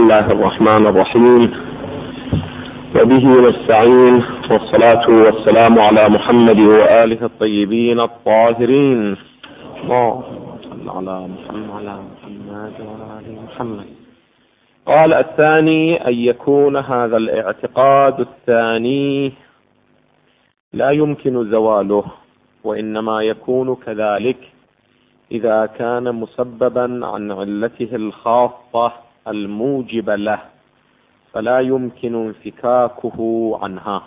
الله الرحمن الرحيم، وبه نستعين، والصلاة والسلام على محمد وآله الطيبين الطاهرين. اللهم صل على محمد وآل محمد. قال الثاني: أن يكون هذا الاعتقاد الثاني لا يمكن زواله، وإنما يكون كذلك إذا كان مسببا عن علته الخاصة الموجب له، فلا يمكن انفكاكه عنها.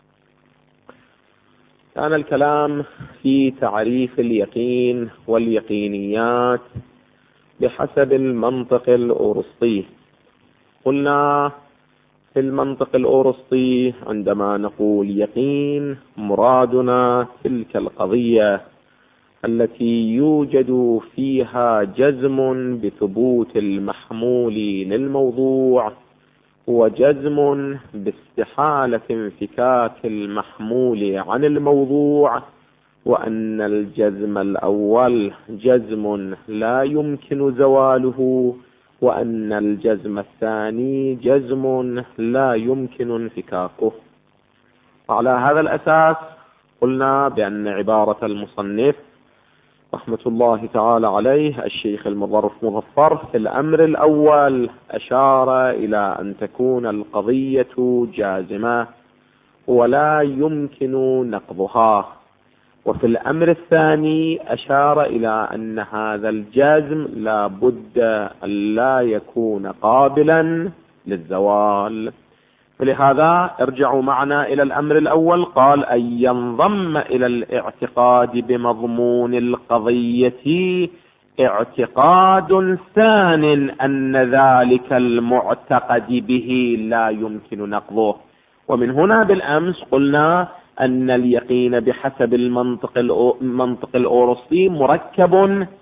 كان الكلام في تعريف اليقين واليقينيات بحسب المنطق الأرسطي. قلنا في المنطق الأرسطي عندما نقول يقين مرادنا تلك القضية التي يوجد فيها جزم بثبوت المحمول للموضوع، وجزم باستحالة انفكاك المحمول عن الموضوع، وأن الجزم الأول جزم لا يمكن زواله، وأن الجزم الثاني جزم لا يمكن انفكاكه. على هذا الأساس قلنا بأن عبارة المصنف رحمة الله تعالى عليه الشيخ المظفر في الأمر الأول أشار إلى أن تكون القضية جازمة ولا يمكن نقضها، وفي الأمر الثاني أشار إلى أن هذا الجزم لا بد أن لا يكون قابلا للزوال. فلهذا ارجعوا معنا إلى الأمر الأول. قال: أن ينضم إلى الاعتقاد بمضمون القضية اعتقاد ثان أن ذلك المعتقد به لا يمكن نقضه. ومن هنا بالأمس قلنا أن اليقين بحسب المنطق الأرسطي مركب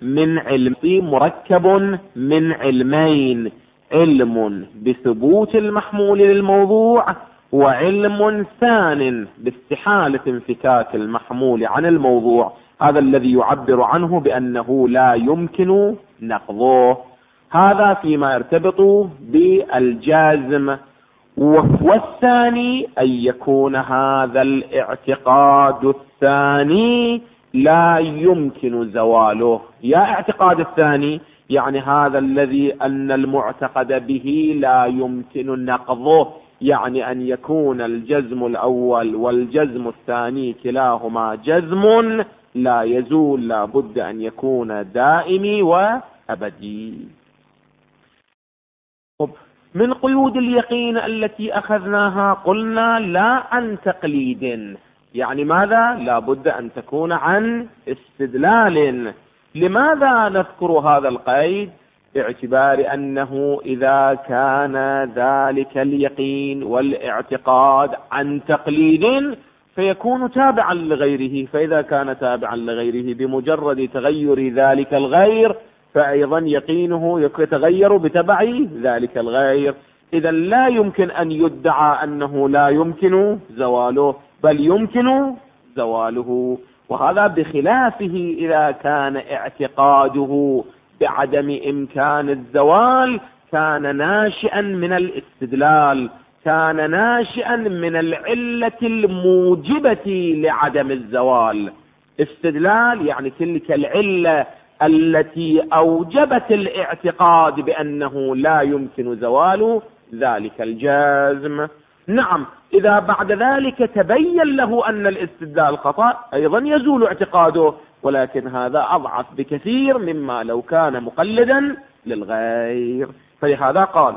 من علمين: علم بثبوت المحمول للموضوع، وعلم ثان باستحالة انفكاك المحمول عن الموضوع، هذا الذي يعبر عنه بأنه لا يمكن نقضه. هذا فيما يرتبط بالجازم. والثاني أن يكون هذا الاعتقاد الثاني لا يمكن زواله. يا اعتقاد الثاني يعني هذا الذي أن المعتقد به لا يمكن نقضه، يعني أن يكون الجزم الأول والجزم الثاني كلاهما جزم لا يزول، لا بد أن يكون دائمي وأبدي. من قيود اليقين التي أخذناها قلنا لا عن تقليد، يعني ماذا؟ لا بد أن تكون عن استدلال. لماذا نذكر هذا القيد؟ باعتبار أنه إذا كان ذلك اليقين والاعتقاد عن تقليد فيكون تابعا لغيره، فإذا كان تابعا لغيره بمجرد تغير ذلك الغير فأيضا يقينه يتغير بتبع ذلك الغير. إذا لا يمكن أن يدعى أنه لا يمكن زواله، بل يمكن زواله. وهذا بخلافه إذا كان اعتقاده بعدم إمكان الزوال كان ناشئا من الاستدلال، كان ناشئا من العلة الموجبة لعدم الزوال. استدلال يعني تلك العلة التي أوجبت الاعتقاد بأنه لا يمكن زوال ذلك الجازم. نعم، إذا بعد ذلك تبين له أن الاستدلال خطأ أيضا يزول اعتقاده، ولكن هذا أضعف بكثير مما لو كان مقلدا للغير. فلهذا قال: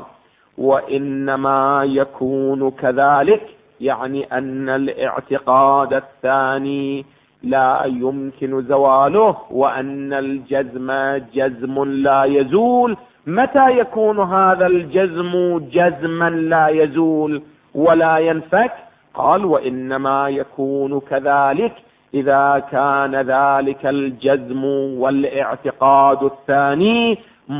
وإنما يكون كذلك، يعني أن الاعتقاد الثاني لا يمكن زواله، وأن الجزم جزم لا يزول. متى يكون هذا الجزم جزما لا يزول ولا ينفك؟ قال: وإنما يكون كذلك إذا كان ذلك الجزم والاعتقاد الثاني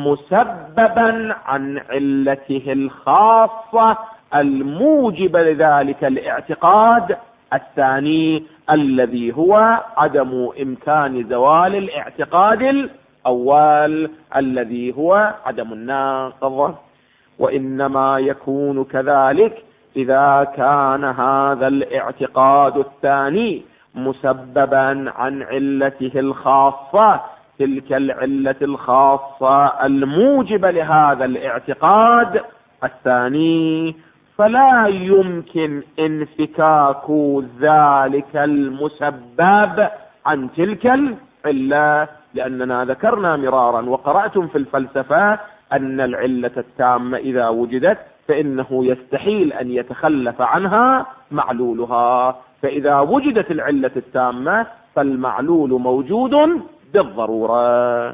مسببا عن علته الخاصة الموجب لذلك الاعتقاد الثاني الذي هو عدم إمكان زوال الاعتقاد الأول الذي هو عدم الناقض. وإنما يكون كذلك إذا كان هذا الاعتقاد الثاني مسببا عن علته الخاصة، تلك العلة الخاصة الموجبة لهذا الاعتقاد الثاني، فلا يمكن انفكاك ذلك المسبب عن تلك العلة، لأننا ذكرنا مرارا وقرأتم في الفلسفة أن العلة التامة إذا وجدت فإنه يستحيل أن يتخلف عنها معلولها، فإذا وجدت العلة التامة فالمعلول موجود بالضرورة.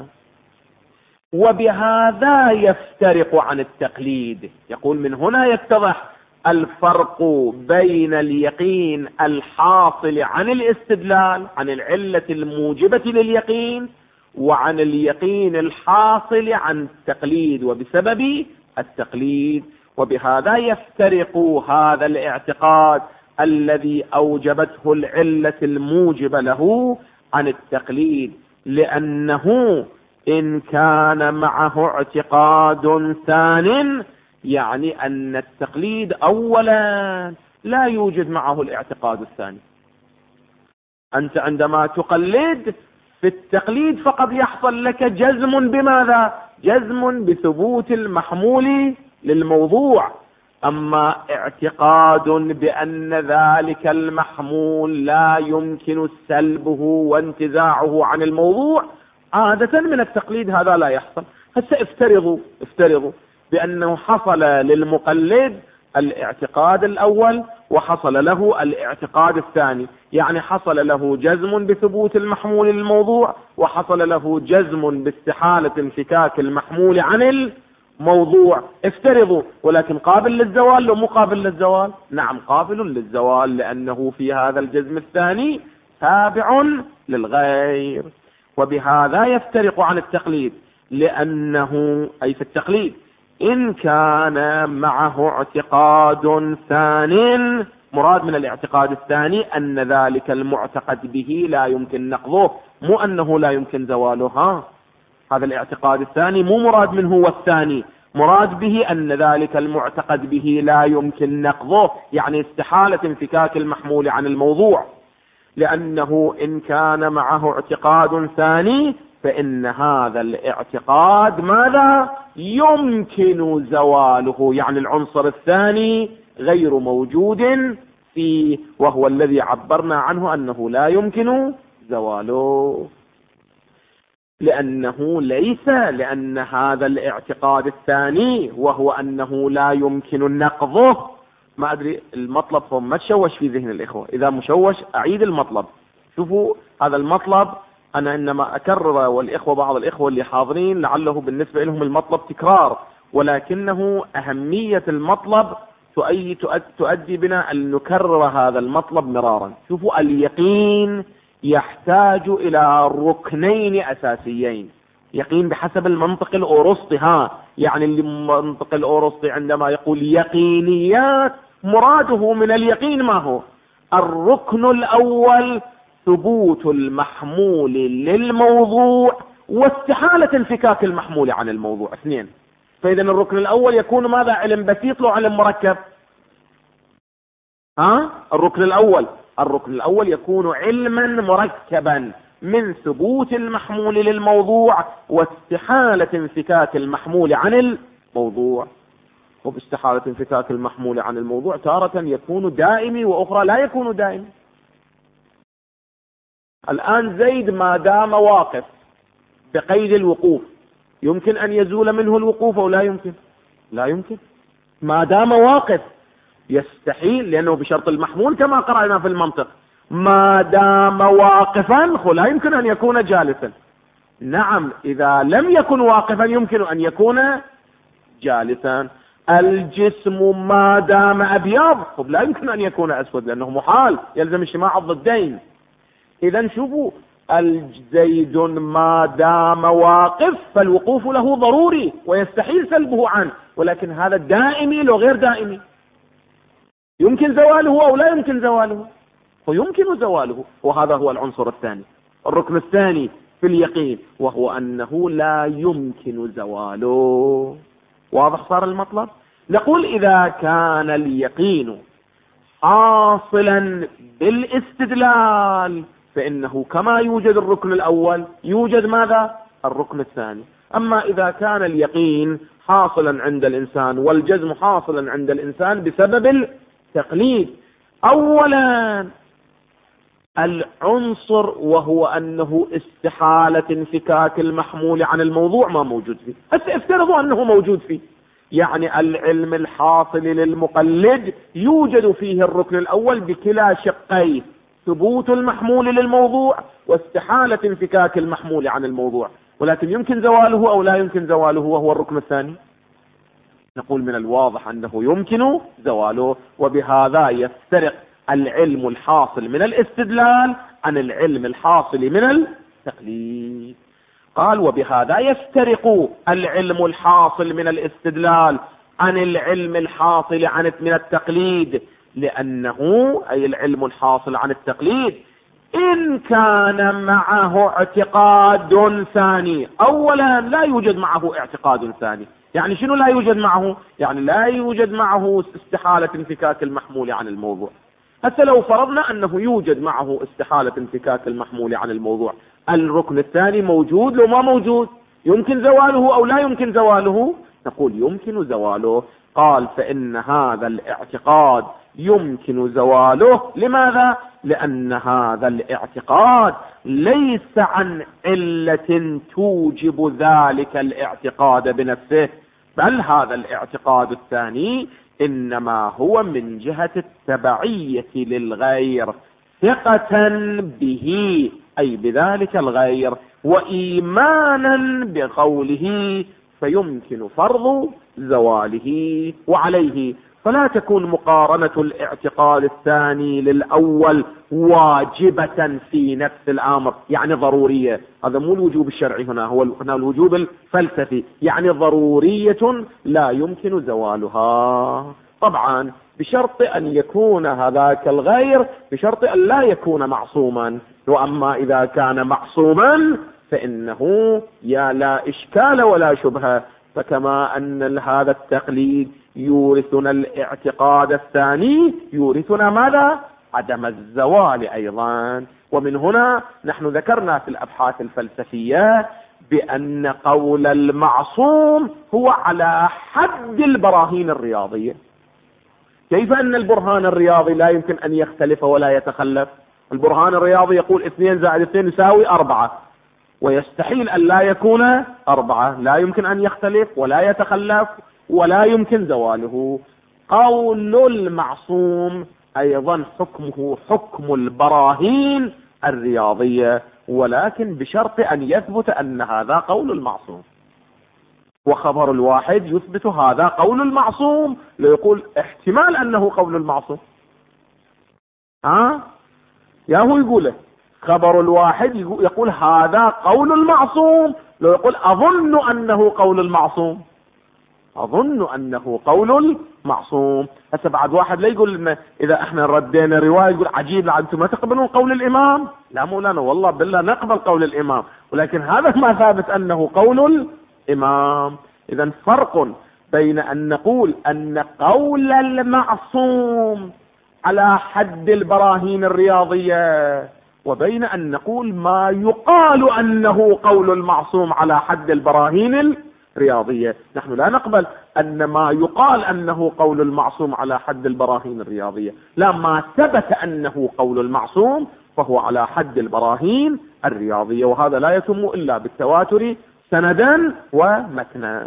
وبهذا يفترق عن التقليد. يقول من هنا يتضح الفرق بين اليقين الحاصل عن الاستدلال، عن العلة الموجبة لليقين، وعن اليقين الحاصل عن التقليد وبسبب التقليد. وبهذا يفترق هذا الاعتقاد الذي أوجبته العلة الموجبة له عن التقليد، لأنه إن كان معه اعتقاد ثان يعني أن التقليد أولا لا يوجد معه الاعتقاد الثاني. أنت عندما تقلد في التقليد فقد يحصل لك جزم بماذا؟ جزم بثبوت المحمول للموضوع. أما اعتقاد بأن ذلك المحمول لا يمكن سلبه وانتزاعه عن الموضوع عادة من التقليد هذا لا يحصل. هسه افترضوا بأنه حصل للمقلد الاعتقاد الأول وحصل له الاعتقاد الثاني، يعني حصل له جزم بثبوت المحمول للموضوع وحصل له جزم باستحالة انفكاك المحمول عن الموضوع. افترضوا، ولكن قابل للزوال لو مو قابل للزوال؟ نعم قابل للزوال، لأنه في هذا الجزم الثاني تابع للغير. وبهذا يفترق عن التقليد، لأنه أي في التقليد إن كان معه اعتقاد ثاني، مراد من الاعتقاد الثاني أن ذلك المعتقد به لا يمكن نقضه، مو أنه لا يمكن زواله. هذا الاعتقاد الثاني مو مراد منه هو الثاني، مراد به أن ذلك المعتقد به لا يمكن نقضه، يعني استحالة انفكاك المحمول عن الموضوع. لأنه إن كان معه اعتقاد ثاني فإن هذا الاعتقاد ماذا؟ يمكن زواله، يعني العنصر الثاني غير موجود فيه، وهو الذي عبرنا عنه أنه لا يمكن زواله. لأن هذا الاعتقاد الثاني وهو أنه لا يمكن نقضه، ما أدري المطلب هم ما تشوش في ذهن الإخوة، إذا مشوش أعيد المطلب. شوفوا هذا المطلب أنا إنما أكرر، والإخوة بعض الإخوة اللي حاضرين لعله بالنسبة لهم المطلب تكرار، ولكنه أهمية المطلب تؤدي بنا أن نكرر هذا المطلب مرارا. شوفوا اليقين يحتاج إلى ركنين أساسيين. يقين بحسب المنطق الأوروسطي، يعني المنطق الأوروسطي عندما يقول يقينيات مراده من اليقين ما هو؟ الركن الأول ثبوت المحمول للموضوع واستحالة انفكاك المحمول عن الموضوع، اثنين. فإذا الركن الأول يكون ماذا؟ علم بسيط لو علم مركب؟ الركن الأول يكون علما مركبا من ثبوت المحمول للموضوع واستحالة انفكاك المحمول عن الموضوع. وباستحالة انفكاك المحمول عن الموضوع تارة يكون دائمي وأخرى لا يكون دائمي. الآن زيد ما دام واقف بقيد الوقوف يمكن أن يزول منه الوقوف أو لا يمكن؟ لا يمكن. ما دام واقف يستحيل، لأنه بشرط المحمول كما قرأنا في المنطق، ما دام واقفا لا يمكن أن يكون جالسا. نعم إذا لم يكن واقفا يمكن أن يكون جالسا. الجسم ما دام أبيض لا يمكن أن يكون أسود، لأنه محال، يلزم اجتماع الضدين. إذا شوفوا الزيد ما دام واقف فالوقوف له ضروري ويستحيل سلبه عنه، ولكن هذا دائمي لو غير دائمي، يمكن زواله أو لا يمكن زواله؟ ويمكن زواله، وهذا هو العنصر الثاني، الركن الثاني في اليقين، وهو أنه لا يمكن زواله. واضح صار المطلب؟ نقول إذا كان اليقين حاصلا بالاستدلال فإنه كما يوجد الركن الأول يوجد ماذا؟ الركن الثاني. أما إذا كان اليقين حاصلا عند الإنسان والجزم حاصلا عند الإنسان بسبب التقليد، أولا العنصر وهو أنه استحالة انفكاك المحمول عن الموضوع ما موجود فيه. هسه افترضوا أنه موجود فيه، يعني العلم الحاصل للمقلد يوجد فيه الركن الأول بكلا شقيه، ثبوت المحمول للموضوع واستحالة انفكاك المحمول عن الموضوع، ولكن يمكن زواله أو لا يمكن زواله وهو الركن الثاني. نقول من الواضح أنه يمكن زواله، وبهذا يفترق العلم الحاصل من الاستدلال عن العلم الحاصل من التقليد. قال وبهذا يفترق العلم الحاصل من الاستدلال عن العلم الحاصل من التقليد، لأنه أي العلم الحاصل عن التقليد إن كان معه اعتقاد ثاني. أولا لا يوجد معه اعتقاد ثاني، يعني شنو لا يوجد معه؟ يعني لا يوجد معه استحالة انفكاك المحمول عن الموضوع. حتى لو فرضنا أنه يوجد معه استحالة انفكاك المحمول عن الموضوع، الركن الثاني موجود لو ما موجود؟ يمكن زواله أو لا يمكن زواله؟ نقول يمكن زواله. قال فإن هذا الاعتقاد يمكن زواله. لماذا؟ لأن هذا الاعتقاد ليس عن علة توجب ذلك الاعتقاد بنفسه، بل هذا الاعتقاد الثاني إنما هو من جهة التبعية للغير، ثقة به أي بذلك الغير وإيمانا بقوله، فيمكن فرض زواله. وعليه فلا تكون مقارنة الاعتقاد الثاني للأول واجبة في نفس الأمر، يعني ضرورية. هذا مو الوجوب الشرعي، هنا الوجوب الفلسفي، يعني ضرورية لا يمكن زوالها، طبعا بشرط أن يكون هذاك الغير، بشرط أن لا يكون معصوما. وأما إذا كان معصوما فإنه يا لا إشكال ولا شبهة. فكما أن هذا التقليد يورثنا الاعتقاد الثاني، يورثنا ماذا؟ عدم الزوال أيضا. ومن هنا نحن ذكرنا في الأبحاث الفلسفية بأن قول المعصوم هو على حد البراهين الرياضية. كيف أن البرهان الرياضي لا يمكن أن يختلف ولا يتخلف؟ البرهان الرياضي يقول 2 زائد 2 يساوي 4، ويستحيل أن لا يكون 4، لا يمكن أن يختلف ولا يتخلف ولا يمكن زواله. قول المعصوم أيضا حكمه حكم البراهين الرياضية، ولكن بشرط أن يثبت أن هذا قول المعصوم. وخبر الواحد يثبت هذا قول المعصوم، ليقول احتمال أنه قول المعصوم. يا هو يقوله خبر الواحد يقول هذا قول المعصوم، لو يقول أظن أنه قول المعصوم، أظن أنه قول المعصوم. هسه بعد واحد لا يقول لنا إذا احنا ردينا رواية يقول عجيب أنتم ما تقبلون قول الإمام. لا مولانا والله بالله نقبل قول الإمام، ولكن هذا ما ثابت أنه قول الإمام. إذا فرق بين أن نقول أن قول المعصوم على حد البراهين الرياضية، وبين أن نقول ما يقال أنه قول المعصوم على حد البراهين الرياضية. نحن لا نقبل أن ما يقال أنه قول المعصوم على حد البراهين الرياضية، لا، ما ثبت أنه قول المعصوم فهو على حد البراهين الرياضية، وهذا لا يتم إلا بالتواتر سندا ومتنا.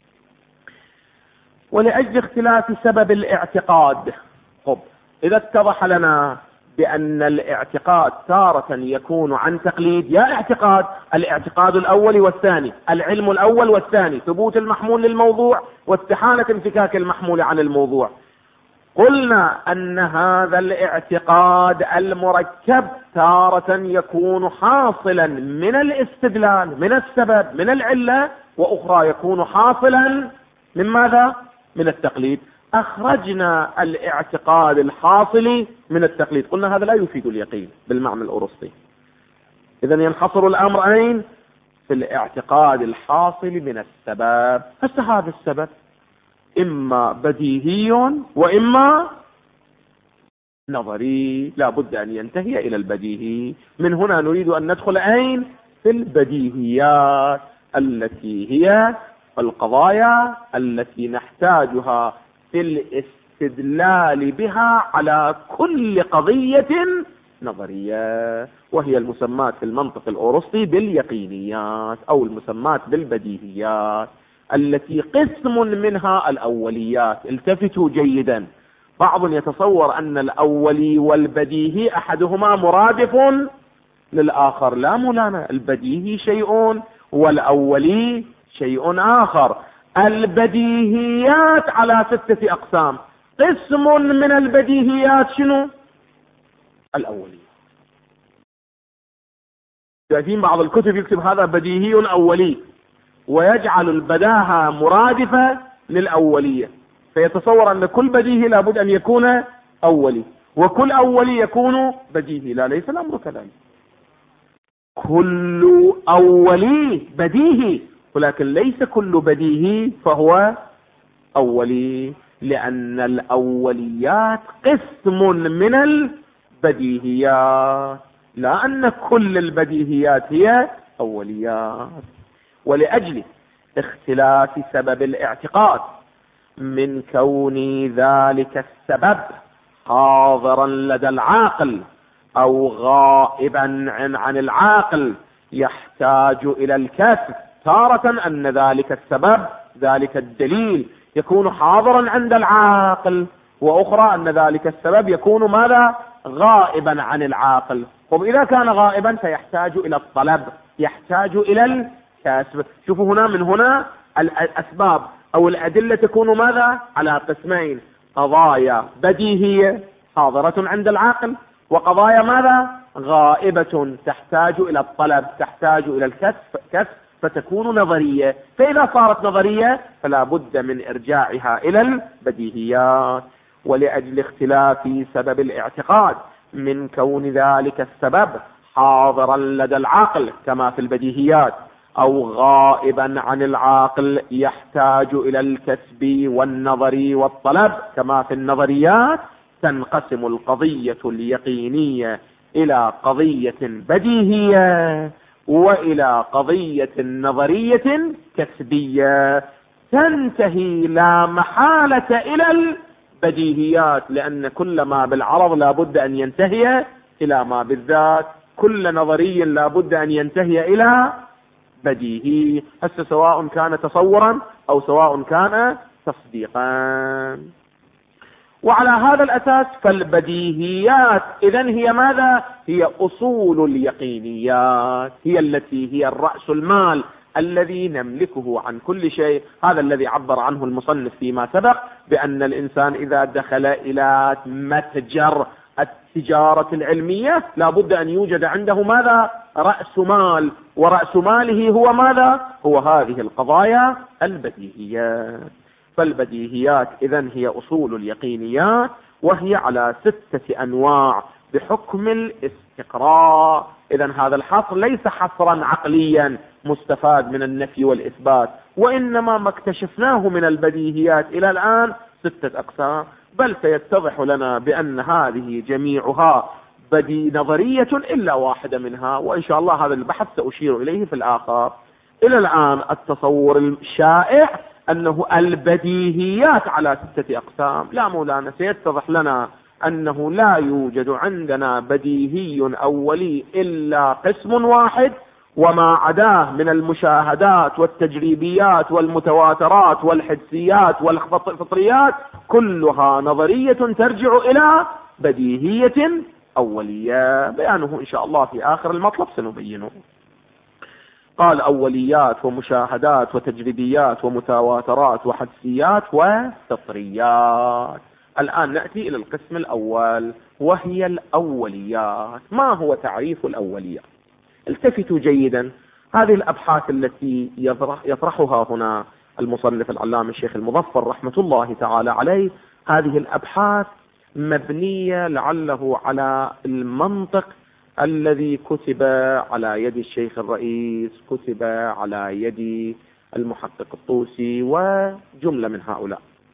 ولأجل اختلاف سبب الاعتقاد، إذا اتضح لنا بأن الاعتقاد تارة يكون عن تقليد، يا اعتقاد الاعتقاد الأول والثاني، العلم الأول والثاني، ثبوت المحمول للموضوع واستحالة انفكاك المحمول عن الموضوع. قلنا أن هذا الاعتقاد المركب تارة يكون حاصلا من الاستدلال، من السبب، من العلة، وأخرى يكون حاصلا من ماذا؟ من التقليد. أخرجنا الاعتقاد الحاصل من التقليد، قلنا هذا لا يفيد اليقين بالمعنى الأرسطي. إذن ينحصر الأمر أين؟ في الاعتقاد الحاصل من السبب. هسه هذا السبب إما بديهي وإما نظري، لا بد أن ينتهي إلى البديهي. من هنا نريد أن ندخل أين؟ في البديهيات التي هي القضايا التي نحتاجها في الاستدلال بها على كل قضية نظرية، وهي المسمات في المنطق الأوروسطي باليقينيات أو المسمات بالبديهيات، التي قسم منها الأوليات. التفتوا جيدا، بعض يتصور أن الأولي والبديهي أحدهما مرادف للآخر. لا مولانا، البديهي شيء والأولي شيء آخر. البديهيات على 6 أقسام. قسم من البديهيات شنو؟ الأولي. شايفين بعض الكتب يكتب هذا بديهي أولي، ويجعل البداهة مرادفة للأولية، فيتصور أن كل بديهي لابد أن يكون أولي، وكل أولي يكون بديهي. لا، ليس الأمر كذلك. كل أولي بديهي، ولكن ليس كل بديهي فهو أولي، لأن الأوليات قسم من البديهيات، لا أن كل البديهيات هي أوليات. ولأجل اختلاف سبب الاعتقاد من كون ذلك السبب حاضرا لدى العاقل أو غائبا عن العاقل يحتاج إلى الكسب. تارة أن ذلك السبب، ذلك الدليل، يكون حاضرا عند العاقل، وأخرى أن ذلك السبب يكون ماذا؟ غائبا عن العاقل. وإذا كان غائبا فيحتاج إلى الطلب، يحتاج إلى الكسب. شوفوا هنا، من هنا الأسباب أو الأدلة تكون ماذا؟ على قسمين: قضايا بديهية حاضرة عند العاقل، وقضايا ماذا؟ غائبة تحتاج إلى الطلب، تحتاج إلى الكسب، فتكون نظرية. فإذا صارت نظرية فلا بد من إرجاعها إلى البديهيات. ولأجل اختلاف سبب الاعتقاد من كون ذلك السبب حاضرا لدى العقل كما في البديهيات أو غائبا عن العاقل يحتاج إلى الكسب والنظر والطلب كما في النظريات، تنقسم القضية اليقينية إلى قضية بديهية وإلى قضية نظرية كسبية، تنتهي لا محالة إلى البديهيات، لأن كل ما بالعرض لا بد أن ينتهي إلى ما بالذات، كل نظري لا بد أن ينتهي إلى بديهي، هسه سواء كان تصورا أو سواء كان تصديقا. وعلى هذا الأساس فالبديهيات إذن هي ماذا؟ هي أصول اليقينيات، هي التي هي الرأس المال الذي نملكه عن كل شيء. هذا الذي عبر عنه المصنف فيما سبق بأن الإنسان إذا دخل إلى متجر التجارة العلمية لا بد أن يوجد عنده ماذا؟ رأس مال، ورأس ماله هو ماذا؟ هو هذه القضايا البديهيات. فالبديهيات إذن هي أصول اليقينيات، وهي على 6 أنواع بحكم الاستقراء. إذن هذا الحصر ليس حصرا عقليا مستفاد من النفي والإثبات، وإنما ما اكتشفناه من البديهيات إلى الآن 6 أقسام، بل سيتضح لنا بأن هذه جميعها نظرية إلا واحدة منها، وإن شاء الله هذا البحث سأشير إليه في الآخر. إلى الآن التصور الشائع أنه البديهيات على 6 أقسام. لا مولانا، سيتضح لنا أنه لا يوجد عندنا بديهي أولي إلا قسم واحد، وما عداه من المشاهدات والتجريبيات والمتواترات والحدسيات والفطريات كلها نظرية ترجع إلى بديهية أولية، بيانه إن شاء الله في آخر المطلب سنبينه. قال أوليات ومشاهدات وتجريبيات ومتواترات وحدسيات وفطريات. الآن نأتي إلى القسم الأول وهي الأوليات. ما هو تعريف الأوليات؟ التفتوا جيدا، هذه الأبحاث التي يطرحها هنا المصنف العلامة الشيخ المظفر رحمة الله تعالى عليه، هذه الأبحاث مبنية لعله على المنطق الذي كتب على يد الشيخ الرئيس، كتب على يد المحقق الطوسي وجملة من هؤلاء.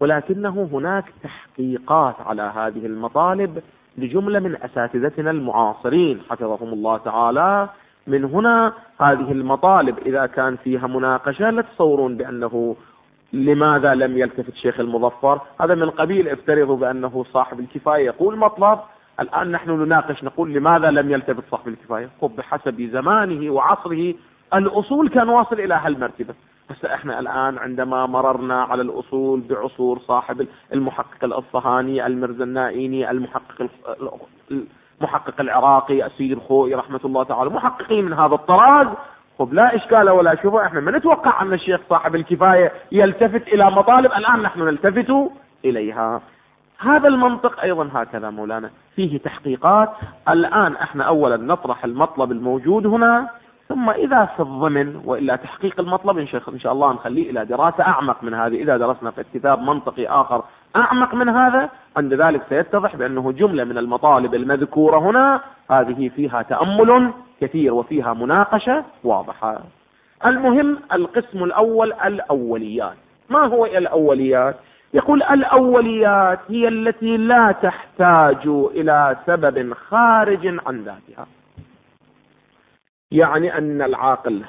ولكنه هناك تحقيقات على هذه المطالب لجملة من أساتذتنا المعاصرين حفظهم الله تعالى. من هنا هذه المطالب إذا كان فيها مناقشة لا تصورون بأنه لماذا لم يلتفت شيخ المظفر، هذا من قبيل افترضوا بأنه صاحب الكفاية يقول مطلب، الآن نحن نناقش نقول لماذا لم يلتفت صاحب الكفاية. بحسب زمانه وعصره الأصول كان واصل إلى هالمرتبة. بس احنا الآن عندما مررنا على الأصول بعصور صاحب المحقق الأصفهاني، المرزا النائيني، المحقق العراقي، السيد الخوئي رحمة الله تعالى، محققين من هذا الطراز، لا إشكال ولا شبهة. احنا ما نتوقع أن الشيخ صاحب الكفاية يلتفت إلى مطالب الآن نحن نلتفت إليها. هذا المنطق أيضا هكذا مولانا فيه تحقيقات. الآن احنا أولا نطرح المطلب الموجود هنا، ثم إذا في الضمن وإلا تحقيق المطلب إن شاء الله نخليه إلى دراسة أعمق من هذه. إذا درسنا في كتاب منطقي آخر أعمق من هذا، عند ذلك سيتضح بأنه جملة من المطالب المذكورة هنا هذه فيها تأمل كثير وفيها مناقشة واضحة. المهم القسم الأول الأوليات. ما هو الأوليات؟ يقول الأوليات هي التي لا تحتاج إلى سبب خارج عن ذاتها. يعني أن العاقل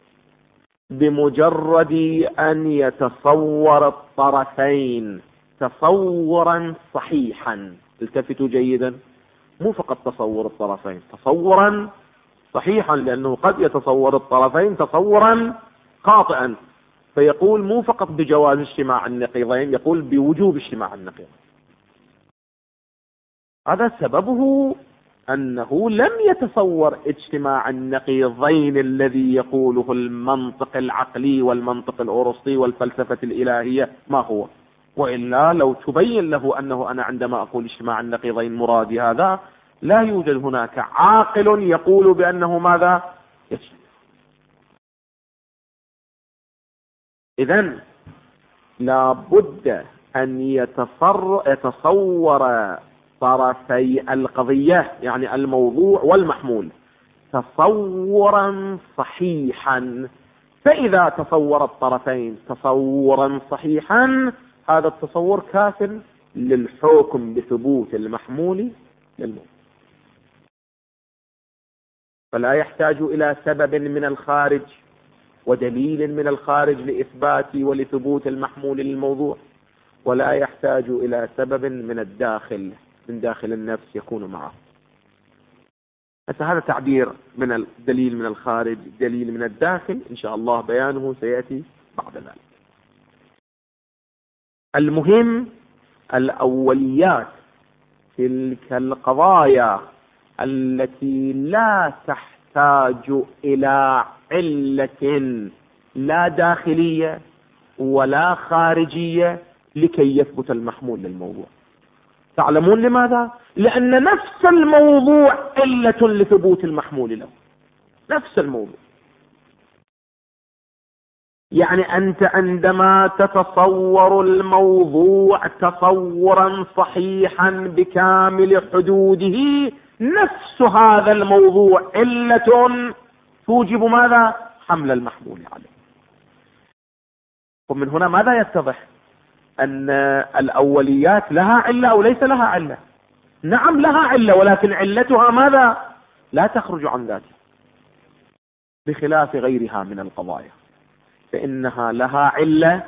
بمجرد أن يتصور الطرفين تصورا صحيحا، التفتوا جيدا، مو فقط تصور الطرفين، تصورا صحيحا، لأنه قد يتصور الطرفين تصورا خاطئا، فيقول مو فقط بجواز اجتماع النقيضين، يقول بوجوب اجتماع النقيضين. هذا سببه أنه لم يتصور اجتماع النقيضين الذي يقوله المنطق العقلي والمنطق الأرسطي والفلسفة الإلهية ما هو. وإلا لو تبين له أنه أنا عندما أقول اجتماع النقيضين مرادي هذا، لا يوجد هناك عاقل يقول بأنه ماذا يجتمع. إذن لا بد أن يتصور طرفي القضية يعني الموضوع والمحمول تصورا صحيحا. فإذا تصور الطرفين تصورا صحيحا، هذا التصور كاف للحكم بثبوت المحمول للموضوع، فلا يحتاج إلى سبب من الخارج ودليل من الخارج لإثبات ولثبوت المحمول للموضوع، ولا يحتاج إلى سبب من الداخل من داخل النفس يكون معه. هذا تعبير من الدليل من الخارج، دليل من الداخل، إن شاء الله بيانه سيأتي بعد ذلك. المهم الأوليات تلك القضايا التي لا تحتاج إلى علة لا داخلية ولا خارجية لكي يثبت المحمول للموضوع. تعلمون لماذا؟ لأن نفس الموضوع علة لثبوت المحمول له، نفس الموضوع. يعني أنت عندما تتصور الموضوع تصورا صحيحا بكامل حدوده، نفس هذا الموضوع علة توجب ماذا؟ حمل المحمول عليه. ومن هنا ماذا يتضح؟ أن الأوليات لها علة أو ليس لها علة؟ نعم لها علة، ولكن علتها ماذا؟ لا تخرج عن ذاتها، بخلاف غيرها من القضايا فإنها لها علة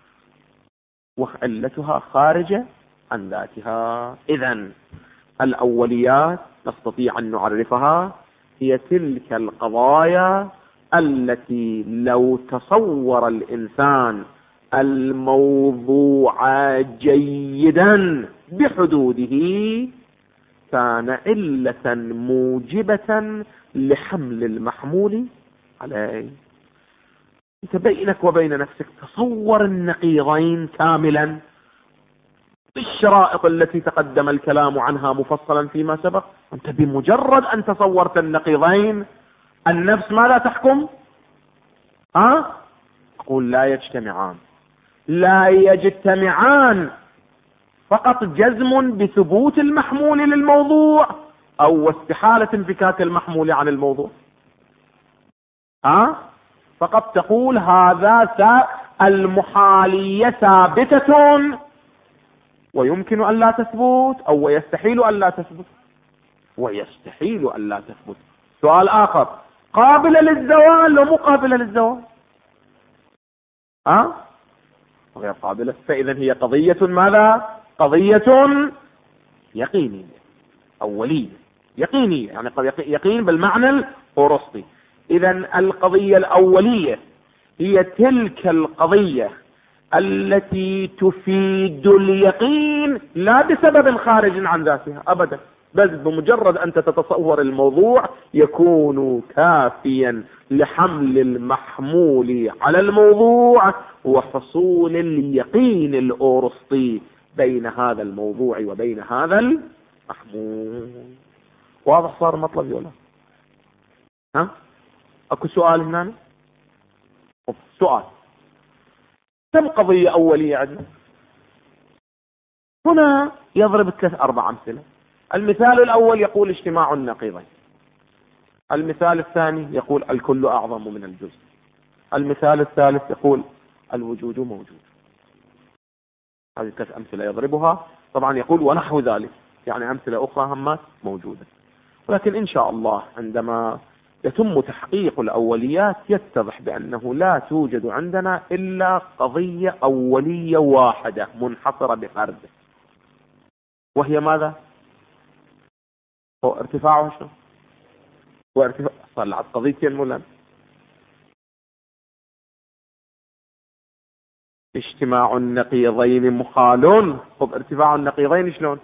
وعلتها خارجة عن ذاتها. إذن الأوليات نستطيع أن نعرفها هي تلك القضايا التي لو تصور الإنسان الموضوع جيدا بحدوده كان علة موجبة لحمل المحمول عليه. انت بينك وبين نفسك تصور النقيضين كاملا بالشرائط التي تقدم الكلام عنها مفصلا فيما سبق. انت بمجرد ان تصورت النقيضين النفس ماذا تحكم؟ تقول لا يجتمعان. لا يجتمعان فقط جزم بثبوت المحمول للموضوع او استحالة انفكاك المحمول عن الموضوع. فقط تقول هذا المحالية ثابتة ويمكن أن لا تثبت، أو ويستحيل أن لا تثبت، ويستحيل أن لا تثبت. سؤال آخر، قابلة للزوال ومو قابلة للزوال؟ غير قابلة. فإذا هي قضية ماذا؟ قضية يقينية أولية، يقينية، يعني يقين بالمعنى الأرسطي. إذا القضية الأولية هي تلك القضية التي تفيد اليقين لا بسبب خارج عن ذاتها أبدا، بل بمجرد أن تتصور الموضوع يكون كافيا لحمل المحمول على الموضوع وحصول اليقين الأرسطي بين هذا الموضوع وبين هذا المحمول. واضح صار المطلب ولا؟ اكو سؤال هنا؟ سؤال، كم قضية أولية عندنا؟ هنا يضرب 3-4 أمثلة. المثال الأول يقول اجتماع النقيضين. المثال الثاني يقول الكل أعظم من الجزء. المثال الثالث يقول الوجود موجود. هذه 3 أمثلة يضربها. طبعا يقول ونحو ذلك، يعني أمثلة أخرى همات موجودة. ولكن إن شاء الله عندما يتم تحقيق الأوليات يتضح بأنه لا توجد عندنا إلا قضية أولية واحدة منحصرة بفرد، وهي ماذا؟ هو ارتفاعه شنو؟ وارتفاع طلعت قضيتين مولا. اجتماع النقيضين محال. طب ارتفاع النقيضين شلون؟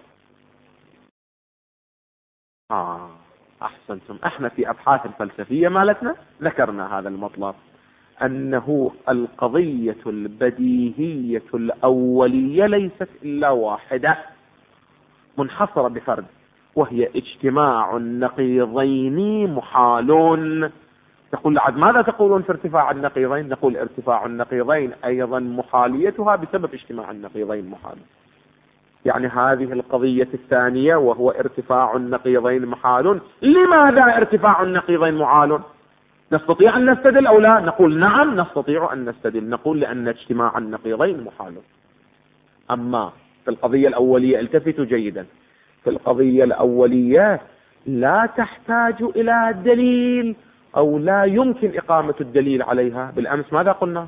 أحسنتم. احنا في أبحاث الفلسفية مالتنا ذكرنا هذا المطلب، أنه القضية البديهية الأولية ليست إلا واحدة منحصرة بفرد، وهي اجتماع النقيضين محال. تقول عاد ماذا تقولون في ارتفاع النقيضين؟ نقول ارتفاع النقيضين أيضا محاليتها بسبب اجتماع النقيضين محال. يعني هذه القضية الثانية وهو ارتفاع النقيضين محال. لماذا ارتفاع النقيضين محال؟ نستطيع أن نستدل أو لا؟ نقول نعم نستطيع أن نستدل. نقول لأن اجتماع النقيضين محال. أما في القضية الأولية التفتوا جيدا، في القضية الأولية لا تحتاج إلى دليل أو لا يمكن إقامة الدليل عليها. بالأمس ماذا قلنا؟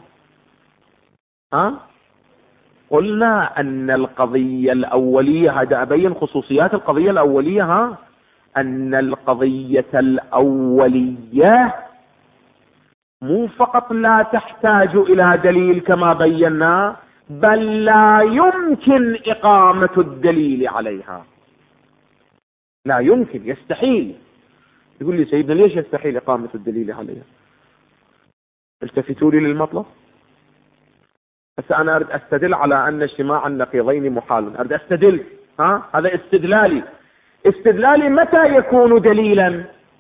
قلنا أن القضية الأولية، هذا أبين خصوصيات القضية الأولية، أن القضية الأولية مو فقط لا تحتاج إلى دليل كما بينا، بل لا يمكن إقامة الدليل عليها. لا يمكن، يستحيل. يقول لي سيدنا ليش يستحيل إقامة الدليل عليها؟ التفتوا لي للمطلب. بس أنا أريد أستدل على أن اجتماع النقيضين محال. أريد أستدل، هذا استدلالي. استدلالي متى يكون دليلا؟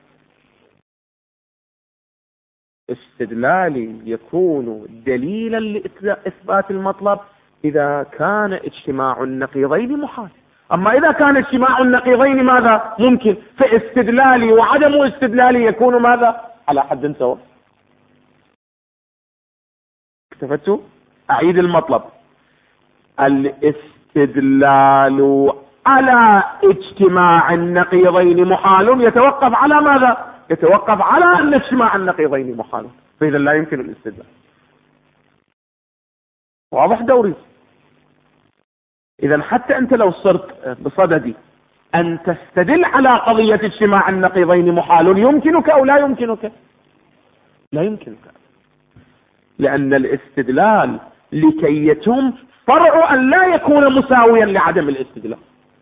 استدلالي يكون دليلا لإثبات المطلب إذا كان اجتماع النقيضين محال. أما إذا كان اجتماع النقيضين ماذا؟ ممكن. فاستدلالي وعدم استدلالي يكون ماذا؟ على حد سواء. اكتفتوا؟ أعيد المطلب. الاستدلال على اجتماع النقيضين محال يتوقف على ماذا؟ يتوقف على أن اجتماع النقيضين محال، فإذا لا يمكن الاستدلال. واضح دوري؟ إذا حتى أنت لو صرت بصددي أن تستدل على قضية اجتماع النقيضين محال، يمكنك أو لا يمكنك؟ لا يمكنك، لأن الاستدلال لكي يتم فرع أن لا يكون مساويا لعدم الاستدلال.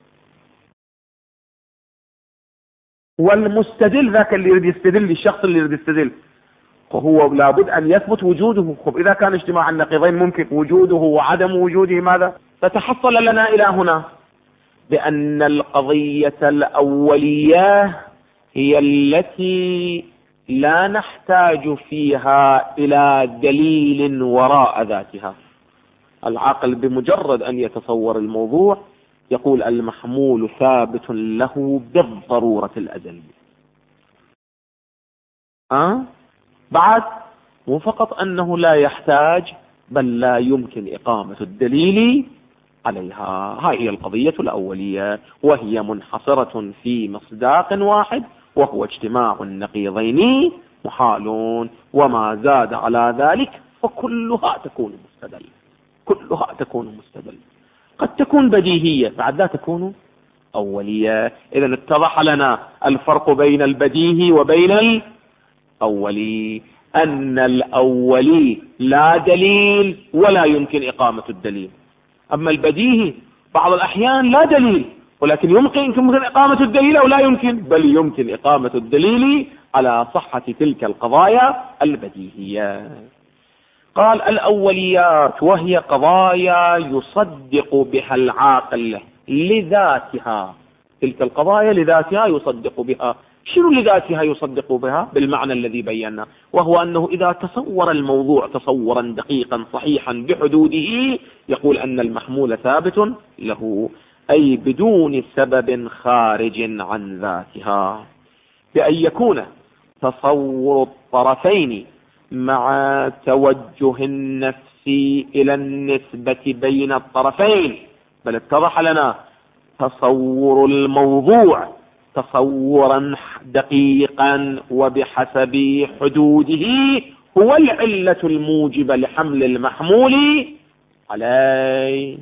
والمستدل ذاك اللي يريد يستدل، الشخص اللي يريد يستدل، وهو لابد أن يثبت وجوده. إذا كان اجتماع النقيضين ممكن، وجوده وعدم وجوده ماذا؟ فتحصل لنا إلى هنا بأن القضية الأولية هي التي لا نحتاج فيها إلى دليل وراء ذاتها. العقل بمجرد أن يتصور الموضوع يقول المحمول ثابت له بالضرورة الأزلية. بعد مو فقط أنه لا يحتاج، بل لا يمكن إقامة الدليل عليها. هاي هي القضية الأولية، وهي منحصرة في مصداق واحد، وهو اجتماع النقيضين محال، وما زاد على ذلك فكلها تكون مستدل، كلها تكون مستدل. قد تكون بديهية بعد لا تكون أولية. إذن اتضح لنا الفرق بين البديهي وبين الأولي، أن الأولي لا دليل ولا يمكن إقامة الدليل، أما البديهي بعض الأحيان لا دليل ولكن يمكن إقامة الدليل أو لا يمكن، بل يمكن إقامة الدليل على صحة تلك القضايا البديهية. قال الأوليات وهي قضايا يصدق بها العاقل لذاتها، تلك القضايا لذاتها يصدق بها. شنو لذاتها يصدق بها؟ بالمعنى الذي بينا، وهو أنه إذا تصور الموضوع تصورا دقيقا صحيحا بحدوده يقول أن المحمول ثابت له، أي بدون سبب خارج عن ذاتها، بأن يكون تصور الطرفين مع توجه النفس إلى النسبة بين الطرفين. بل اتضح لنا تصور الموضوع تصورا دقيقا وبحسب حدوده هو العلة الموجبة لحمل المحمول عليه،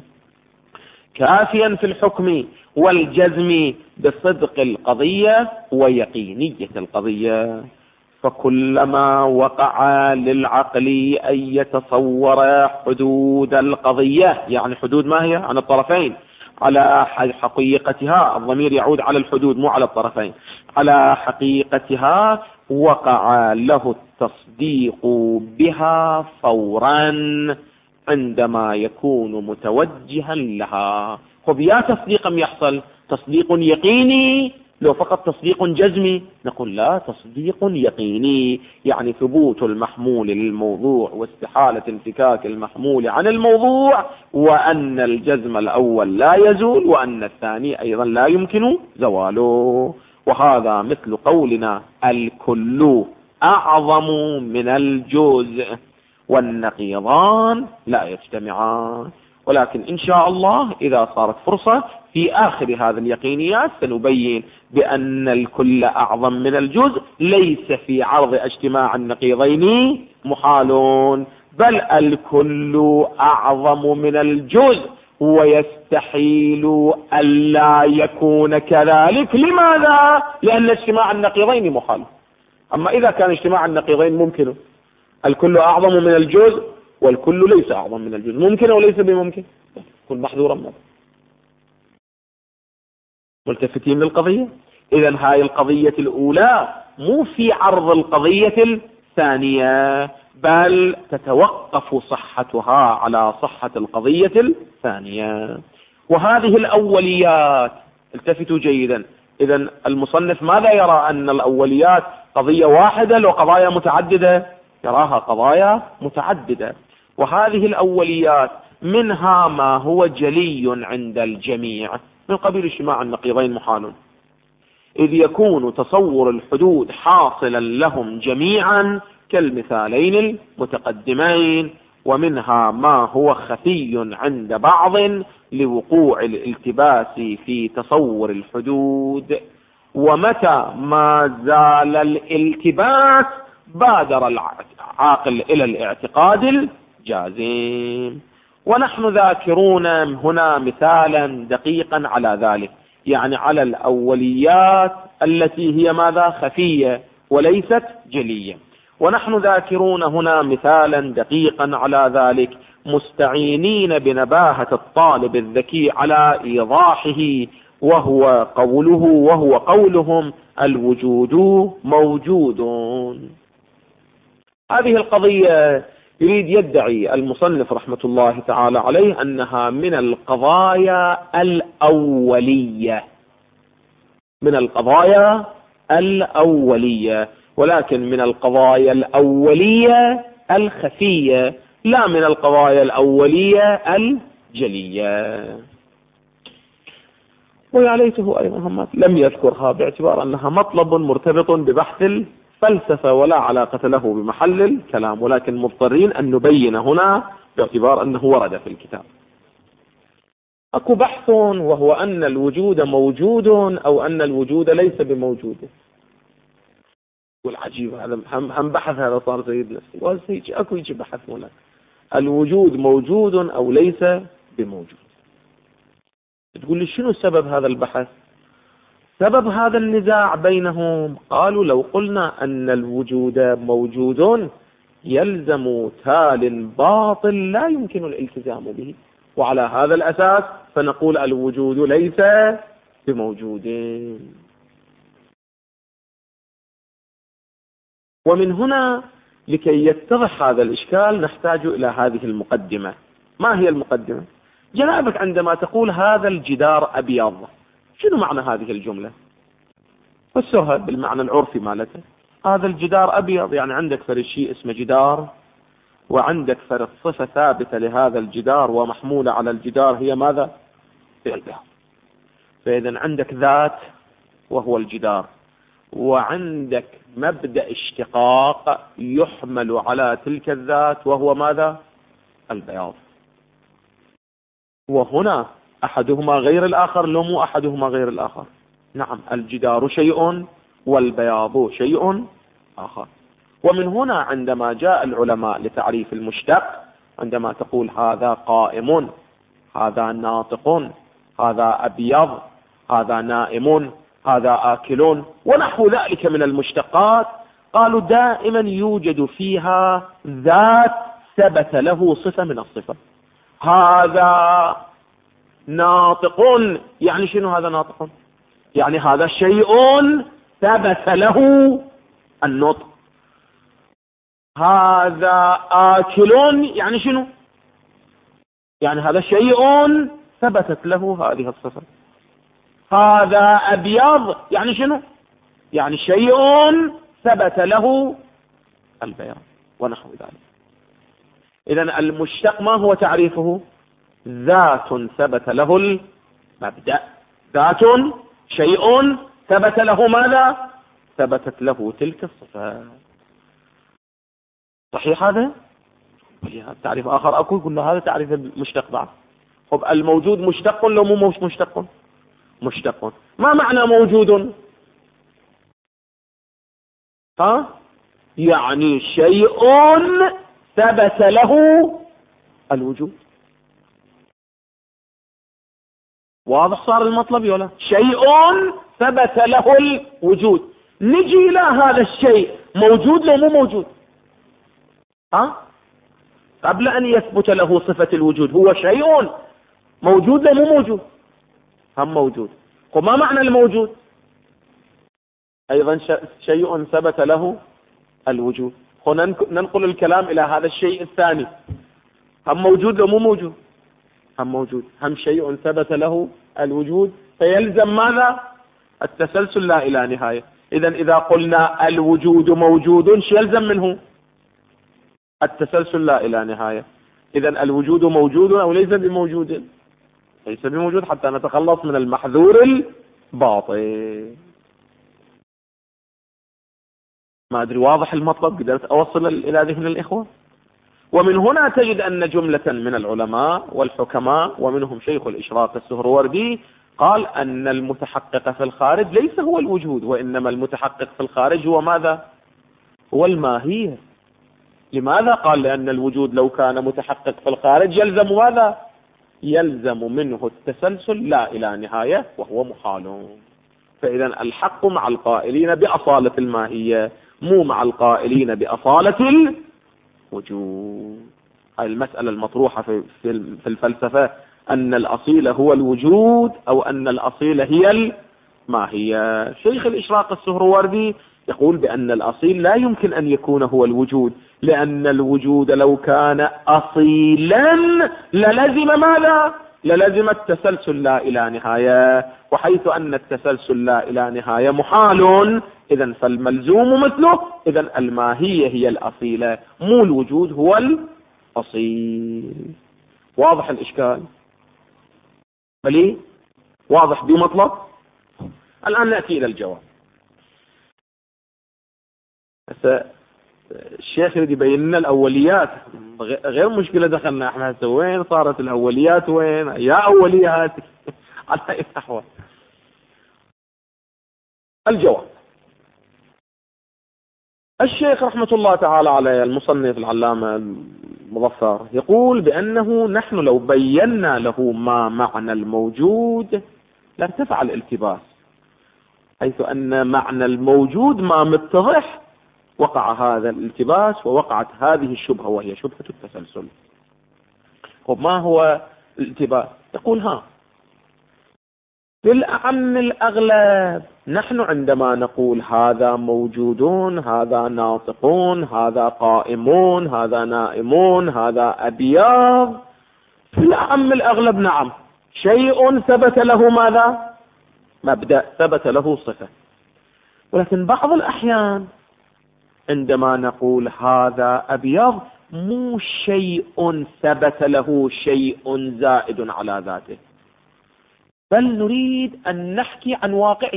كافيا في الحكم والجزم بصدق القضية ويقينية القضية. فكلما وقع للعقل أن يتصور حدود القضية، يعني حدود ما هي عن الطرفين على حقيقتها، الضمير يعود على الحدود مو على الطرفين، على حقيقتها، وقع له التصديق بها فورا عندما يكون متوجها لها. وبيا تصديق يحصل تصديق يقيني، لو فقط تصديق جزمي نقول لا، تصديق يقيني يعني ثبوت المحمول للموضوع واستحالة انفكاك المحمول عن الموضوع، وأن الجزم الأول لا يزول وأن الثاني أيضا لا يمكن زواله. وهذا مثل قولنا الكل أعظم من الجزء، والنقيضان لا يجتمعان. ولكن إن شاء الله إذا صارت فرصة في آخر هذه اليقينيات سنبين بأن الكل أعظم من الجزء ليس في عرض اجتماع النقيضين محال، بل الكل أعظم من الجزء ويستحيل ألا يكون كذلك. لماذا؟ لأن اجتماع النقيضين محال. أما إذا كان اجتماع النقيضين ممكن، الكل أعظم من الجزء والكل ليس أعظم من الجزء، ممكن أو ليس بممكن؟ كن محذورا منه. ملتفتين للقضية. إذن هاي القضية الأولى مو في عرض القضية الثانية، بل تتوقف صحتها على صحة القضية الثانية. وهذه الأوليات التفتوا جيدا، إذن المصنف ماذا يرى؟ أن الأوليات قضية واحدة لو قضايا متعددة؟ يراها قضايا متعددة. وهذه الأوليات منها ما هو جلي عند الجميع من قبيل اجتماع النقيضين محال، إذ يكون تصور الحدود حاصلا لهم جميعا كالمثالين المتقدمين. ومنها ما هو خفي عند بعض لوقوع الالتباس في تصور الحدود، ومتى ما زال الالتباس بادر العاقل إلى الاعتقاد الجازم. ونحن ذاكرون هنا مثالا دقيقا على ذلك، يعني على الأوليات التي هي ماذا؟ خفية وليست جلية. ونحن ذاكرون هنا مثالا دقيقا على ذلك مستعينين بنباهة الطالب الذكي على إيضاحه، وهو قولهم الوجود موجود. هذه القضية يريد يدعي المصنف رحمة الله تعالى عليه أنها من القضايا الأولية، من القضايا الأولية، ولكن من القضايا الأولية الخفية، لا من القضايا الأولية الجلية. ويا ليته أيضا لم يذكرها باعتبار أنها مطلب مرتبط ببحث الفلسفة ولا علاقة له بمحل الكلام، ولكن مضطرين أن نبين هنا باعتبار أنه ورد في الكتاب. اكو بحث وهو ان الوجود موجود او ان الوجود ليس بموجود. والعجيب هذا هم بحث هذا صار سيدنا اكو يجي بحث هنا الوجود موجود او ليس بموجود. تقول لي شنو سبب هذا البحث؟ سبب هذا النزاع بينهم قالوا لو قلنا ان الوجود موجود يلزم تال باطل لا يمكن الالتزام به، وعلى هذا الاساس فنقول الوجود ليس بموجود. ومن هنا لكي يتضح هذا الإشكال نحتاج إلى هذه المقدمة. ما هي المقدمة؟ جنابك عندما تقول هذا الجدار أبيض، شنو معنى هذه الجملة؟ فسرها بالمعنى العرفي مالته. هذا الجدار أبيض يعني عندك فرد شيء اسمه جدار، وعندك فرد صفة ثابتة لهذا الجدار ومحمولة على الجدار هي ماذا؟ البياض. فإذا عندك ذات وهو الجدار، وعندك مبدأ اشتقاق يحمل على تلك الذات وهو ماذا؟ البياض. وهنا أحدهما غير الآخر، لو مو أحدهما غير الآخر. نعم، الجدار شيء والبياض شيء آخر. ومن هنا عندما جاء العلماء لتعريف المشتق، عندما تقول هذا قائم، هذا ناطق، هذا أبيض، هذا نائم، هذا آكلون ونحو ذلك من المشتقات، قالوا دائما يوجد فيها ذات ثبت له صفة من الصفة. هذا ناطق، يعني شنو هذا ناطق؟ يعني هذا شيء ثبت له النطق. هذا آكل، يعني شنو؟ يعني هذا شيء ثبتت له هذه الصفة. هذا أبيض، يعني شنو؟ يعني شيء ثبت له البياض ونحو ذلك. إذن المشتق ما هو تعريفه؟ ذات ثبت له المبدأ، ذات شيء ثبت له ماذا؟ ثبتت له تلك الصفة. صحيح هذا؟ تعريف آخر أكو يقول له هذا تعريف المشتق بعد. طب الموجود مشتق لو مو مشتق؟ مشتق. ما معنى موجود؟ يعني شيء ثبت له الوجود. واضح صار المطلب ولا؟ شيء ثبت له الوجود. نجي إلى هذا الشيء موجود لو مو موجود؟ قبل أن يثبت له صفة الوجود هو شيء موجود لو مو موجود؟ هم موجود. وما معنى الموجود؟ أيضا شيء ثبت له الوجود. ننقل الكلام إلى هذا الشيء الثاني، هم موجود لو مو موجود؟ هم موجود. هم شيء ثبت له الوجود، فيلزم ماذا؟ التسلسل لا إلى نهاية. إذن إذا قلنا الوجود موجود شو يلزم منه؟ التسلسل لا إلى نهاية. إذن الوجود موجود أو ليس بموجود؟ ليس بموجود، حتى نتخلص من المحذور الباطل. ما أدري واضح المطلب؟ قدرت أوصل إلى ذهن الإخوة؟ ومن هنا تجد أن جملة من العلماء والحكماء ومنهم شيخ الإشراق السهروردي قال أن المتحقق في الخارج ليس هو الوجود، وإنما المتحقق في الخارج هو ماذا؟ هو الماهية. لماذا؟ قال لأن الوجود لو كان متحقق في الخارج يلزم ماذا؟ يلزم منه التسلسل لا إلى نهاية، وهو محال. فإذا الحق مع القائلين بأصالة الماهية، مو مع القائلين بأصالة الوجود. هذه المسألة المطروحة في الفلسفة، أن الأصيل هو الوجود أو أن الأصيل هي الماهية. شيخ الإشراق السهروردي يقول بأن الأصيل لا يمكن أن يكون هو الوجود، لأن الوجود لو كان أصيلا للزم ماذا؟ للزم التسلسل لا إلى نهاية، وحيث أن التسلسل لا إلى نهاية محال، إذن فالملزوم مثله. إذن الماهية هي الأصيلة، مو الوجود هو الأصيل. واضح الإشكال؟ بلي واضح بمطلب. الآن نأتي إلى الجواب. الشيخ يريد يبين لنا الأوليات، غير مشكلة دخلنا احنا هسه وين صارت الأوليات، وين يا أوليات على أي أحوال. الجواب: الشيخ رحمة الله تعالى عليه المصنف العلامة المظفر يقول بأنه نحن لو بينا له ما معنى الموجود لارتفع الالتباس، حيث أن معنى الموجود ما متضح وقع هذا الالتباس ووقعت هذه الشبهة وهي شبهة التسلسل. وما هو الالتباس؟ يقول بالأعم الأغلب نحن عندما نقول هذا موجودون، هذا ناطقون، هذا قائمون، هذا نائمون، هذا أبيض، في الأعم الأغلب نعم شيء ثبت له ماذا؟ مبدأ، ثبت له صفة. ولكن بعض الأحيان عندما نقول هذا أبيض مو شيء ثبت له شيء زائد على ذاته، بل نريد أن نحكي عن واقعه،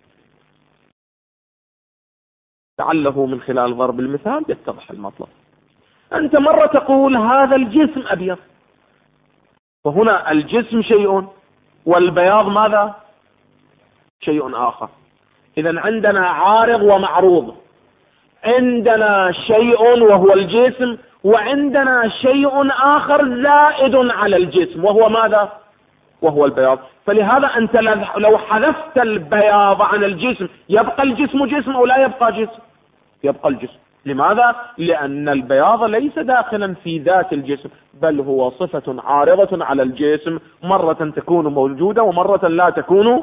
لعله من خلال ضرب المثال يتضح المطلب. أنت مرة تقول هذا الجسم أبيض، وهنا الجسم شيء والبياض ماذا؟ شيء آخر. إذن عندنا عارض ومعروض، عندنا شيء وهو الجسم، وعندنا شيء آخر زائد على الجسم وهو ماذا؟ وهو البياض. فلهذا أنت لو حذفت البياض عن الجسم يبقى الجسم جسم أو لا يبقى جسم؟ يبقى الجسم. لماذا؟ لأن البياض ليس داخلا في ذات الجسم، بل هو صفة عارضة على الجسم، مرة تكون موجودة ومرة لا تكون.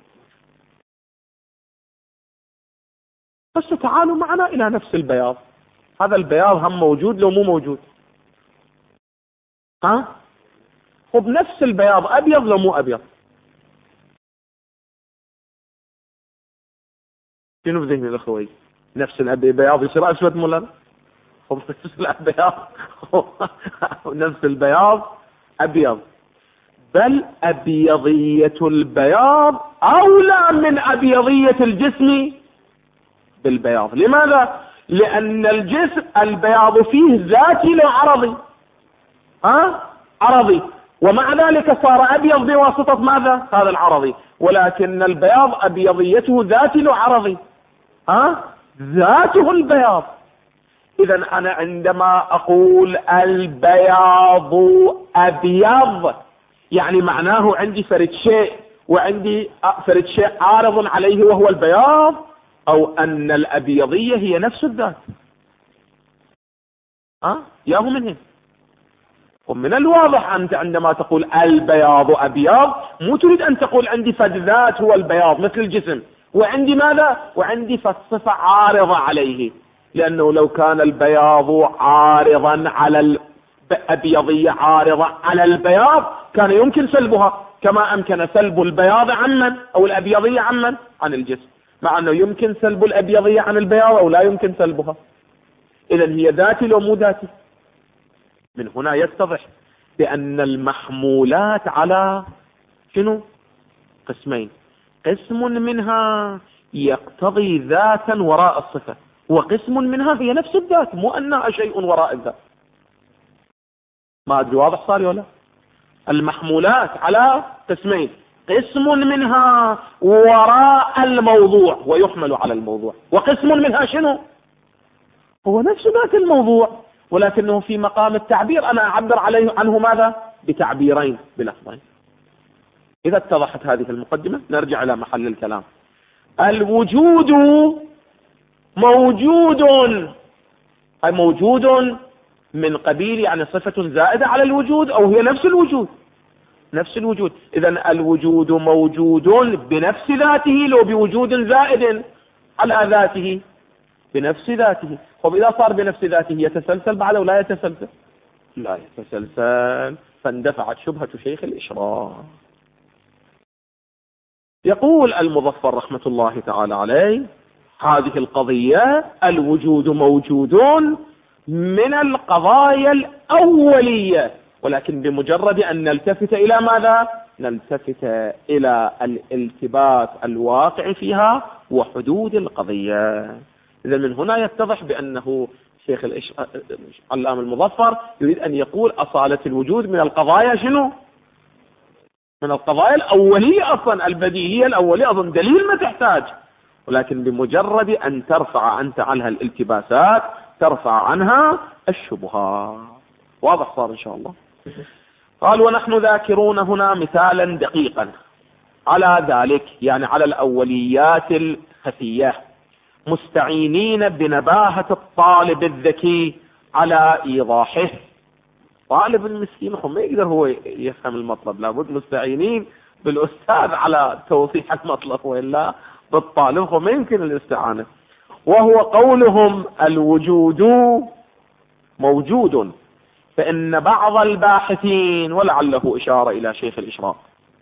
بس تعالوا معنا إلى نفس البياض. هذا البياض هم موجود لو مو موجود؟ خب نفس البياض أبيض لو مو أبيض؟ شنو في ذهن الأخوي؟ نفس البياض يصير أسود ولا لا؟ خب نفس البياض نفس البياض أبيض، بل أبيضية البياض أولى من أبيضية الجسم بالبياض. لماذا؟ لأن الجسم البياض فيه ذاتي لو عرضي، عرضي، ومع ذلك صار أبيض بواسطة ماذا؟ هذا العرضي. ولكن البياض أبيضيته ذاتي لو عرضي، ذاته البياض. إذن أنا عندما أقول البياض أبيض يعني معناه عندي فرد شيء، وعندي فرد شيء عارض عليه وهو البياض، أو أن الأبيضية هي نفس الذات. ياهو من هنا. ومن الواضح أنت عندما تقول البياض أبيض مو تريد أن تقول عندي فد ذات هو البياض مثل الجسم، وعندي ماذا؟ وعندي فالصفة عارضة عليه. لأنه لو كان البياض عارضا على الأبيضية عارضة على البياض كان يمكن سلبها، كما أمكن سلب البياض عمن أو الأبيضية عمن عن الجسم، مع أنه يمكن سلب الأبيضية عن البياض أو لا يمكن سلبها. إذن هي ذاتي لو مو ذاتي؟ من هنا يتضح بأن المحمولات على شنو؟ قسمين. قسم منها يقتضي ذاتا وراء الصفة، وقسم منها هي نفس الذات، مو أنها شيء وراء الذات. ما أدري واضح صار ولا؟ المحمولات على قسمين، قسم منها وراء الموضوع ويحمل على الموضوع، وقسم منها شنو؟ هو نفس ذات الموضوع ولكنه في مقام التعبير أنا أعبر عليه عنه ماذا؟ بتعبيرين بلفظين. إذا اتضحت هذه المقدمة نرجع إلى محل الكلام. الوجود موجود، أي موجود من قبيل يعني صفة زائدة على الوجود، أو هي نفس الوجود؟ نفس الوجود. إذن الوجود موجود بنفس ذاته لو بوجود زائد على ذاته؟ بنفس ذاته. طب إذا صار بنفس ذاته يتسلسل بعد ولا يتسلسل؟ لا يتسلسل، فاندفعت شبهة شيخ الإشراف. يقول المظفر رحمة الله تعالى عليه هذه القضية الوجود موجود من القضايا الأولية، ولكن بمجرد أن نلتفت إلى ماذا؟ نلتفت إلى الالتباس الواقع فيها وحدود القضية. إذا من هنا يتضح بأنه الشيخ علام المظفر يريد أن يقول أصالة الوجود من القضايا شنو؟ من القضايا الأولية أصلا، البديهية الأولية أصلا، دليل ما تحتاج، ولكن بمجرد أن ترفع أنت عنها الالتباسات ترفع عنها الشبهات. واضح صار إن شاء الله. قال ونحن ذاكرون هنا مثالا دقيقا على ذلك، يعني على الأوليات الخفية، مستعينين بنباهة الطالب الذكي على إيضاحه. طالب المسكين ما يقدر هو يفهم المطلب، لابد مستعينين بالأستاذ على توضيح المطلب، وإلا بالطالب ما يمكن الاستعانة. وهو قولهم الوجود موجود، فإن بعض الباحثين، ولعله إشارة إلى شيخ الإشراق،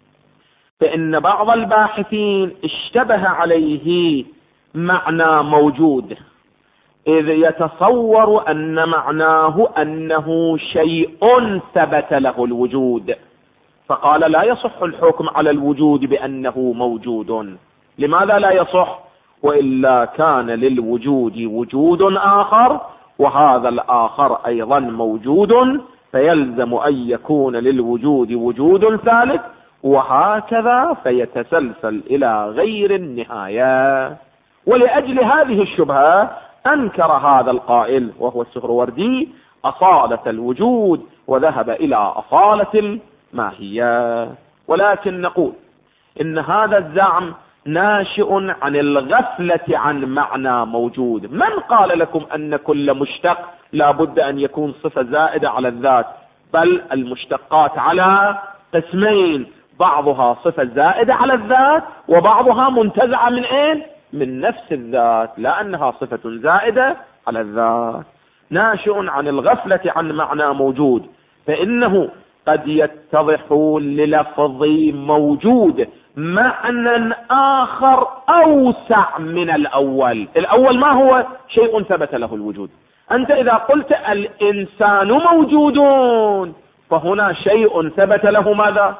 فإن بعض الباحثين اشتبه عليه معنى موجود، إذ يتصور أن معناه أنه شيء ثبت له الوجود، فقال لا يصح الحكم على الوجود بأنه موجود. لماذا لا يصح؟ وإلا كان للوجود وجود آخر، وهذا الآخر أيضا موجود، فيلزم أن يكون للوجود وجود ثالث، وهكذا فيتسلسل إلى غير النهاية. ولأجل هذه الشبهة أنكر هذا القائل وهو السهروردي أصالة الوجود، وذهب إلى أصالة الماهية. ولكن نقول إن هذا الزعم ناشئ عن الغفلة عن معنى موجود. من قال لكم أن كل مشتق لا بد أن يكون صفة زائدة على الذات؟ بل المشتقات على قسمين، بعضها صفة زائدة على الذات، وبعضها منتزعة من اين؟ من نفس الذات، لا أنها صفة زائدة على الذات. ناشئ عن الغفلة عن معنى موجود، فإنه قد يتضح للفظ موجود معنى آخر أوسع من الأول. الأول ما هو؟ شيء ثبت له الوجود. أنت إذا قلت الإنسان موجود، فهنا شيء ثبت له ماذا؟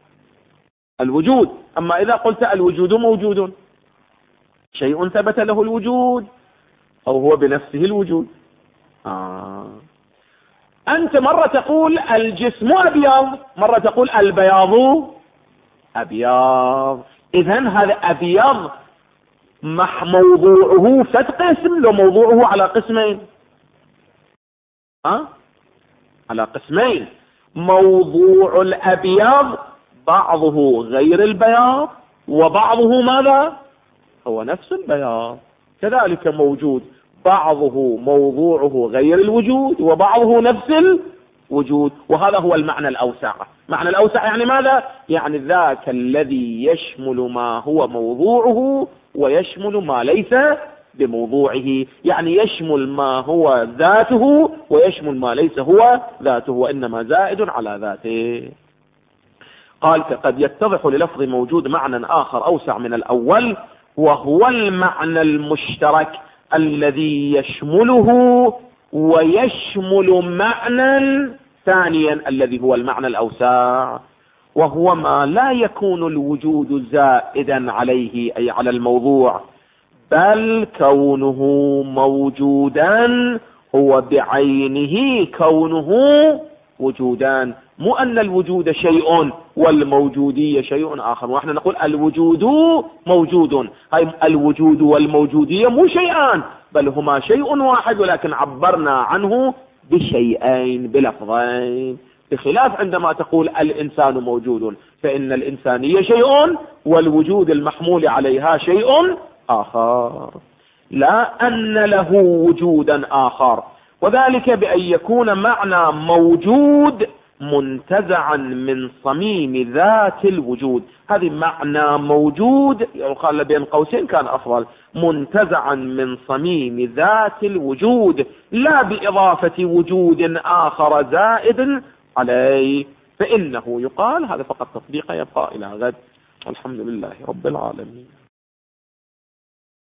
الوجود. أما إذا قلت الوجود موجود، شيء ثبت له الوجود أو هو بنفسه الوجود. أنت مرة تقول الجسم أبيض، مرة تقول البياض أبيض. إذن هذا أبيض موضوعه فتق اسم، لو موضوعه على قسمين، على قسمين. موضوع الأبيض بعضه غير البياض، وبعضه ماذا؟ هو نفس البياض. كذلك موجود بعضه موضوعه غير الوجود، وبعضه نفس الوجود. وهذا هو المعنى الأوسع. معنى الأوسع يعني ماذا؟ يعني ذاك الذي يشمل ما هو موضوعه ويشمل ما ليس بموضوعه، يعني يشمل ما هو ذاته ويشمل ما ليس هو ذاته وإنما زائد على ذاته. قال فقد يتضح للفظ موجود معنى آخر أوسع من الأول، وهو المعنى المشترك الذي يشمله ويشمل معنى ثانيا الذي هو المعنى الأوسع، وهو ما لا يكون الوجود زائدا عليه أي على الموضوع، بل كونه موجودا هو بعينه كونه وجودان، مو أن الوجود شيء والموجودية شيء آخر. ونحن نقول الوجود موجود، هاي الوجود والموجودية مو شيئان، بل هما شيء واحد، ولكن عبرنا عنه بشيئين بلفظين، بخلاف عندما تقول الإنسان موجود، فإن الإنسانية شيء والوجود المحمول عليها شيء آخر، لا أن له وجودا آخر. وذلك بأن يكون معنى موجود منتزعا من صميم ذات الوجود. هذه معنى موجود يقال بين قوسين كان أفضل، منتزعا من صميم ذات الوجود، لا بإضافة وجود آخر زائد عليه، فإنه يقال. هذا فقط تطبيق يبقى إلى غد. الحمد لله رب العالمين.